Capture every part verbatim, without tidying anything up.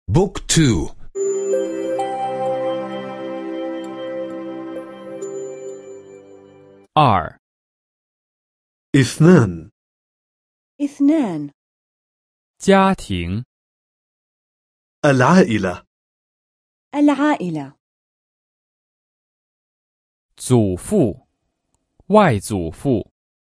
بوك تو. آر اثنان اثنان 家庭 العائلة العائلة 祖父外祖父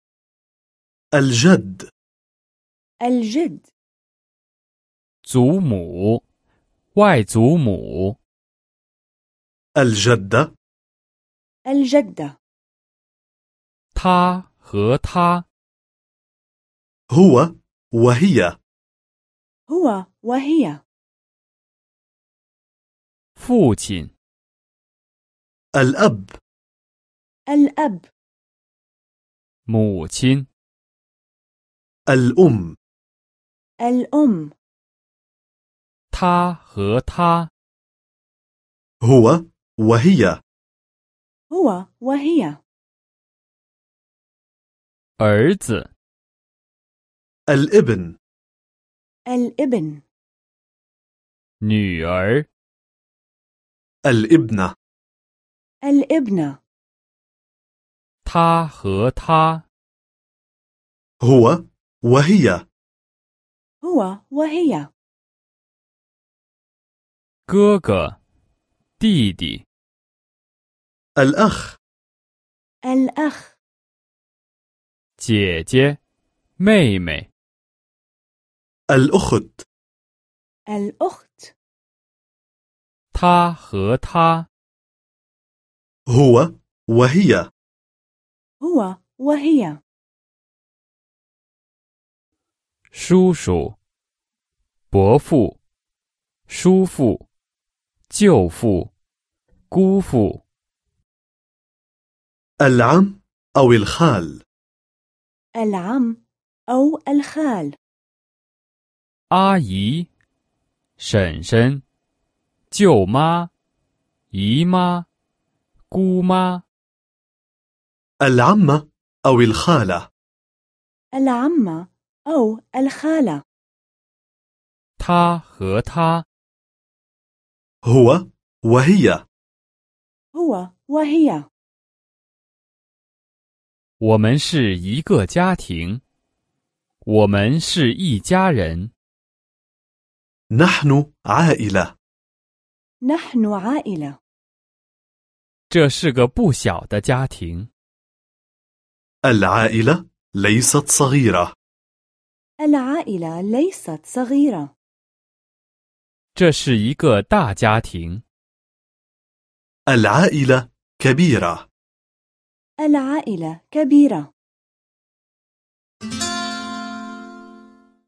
الجد الجد 祖母外祖母 الجدة الجدة 他和他 هو وهي هو وهي 父亲 الأب الأب 母亲 الأم الأم 他和他 هو وهي هو وهي 儿子 الابن الابن 女儿 الابنة الابنة 他和他 هو وهي هو وهي 哥哥弟弟 الأخ الأخ 姐姐妹妹 الأخت الأخت 他和他 هو وهي هو وهي 叔叔伯父叔父舅父姑父 العم أو الخال العم أو الخال 阿姨婶婶舅妈姨妈姑妈 العمة أو الخالة العمة أو الخالة 他和他 هو وهي هو وهي 我们是一个家庭我们是一家人 نحن عائلة نحن عائلة 这是个不小的家庭 العائلة ليست صغيرة العائلة ليست صغيرة 这是一个大家庭 العائلة كبيرة العائلة كبيرة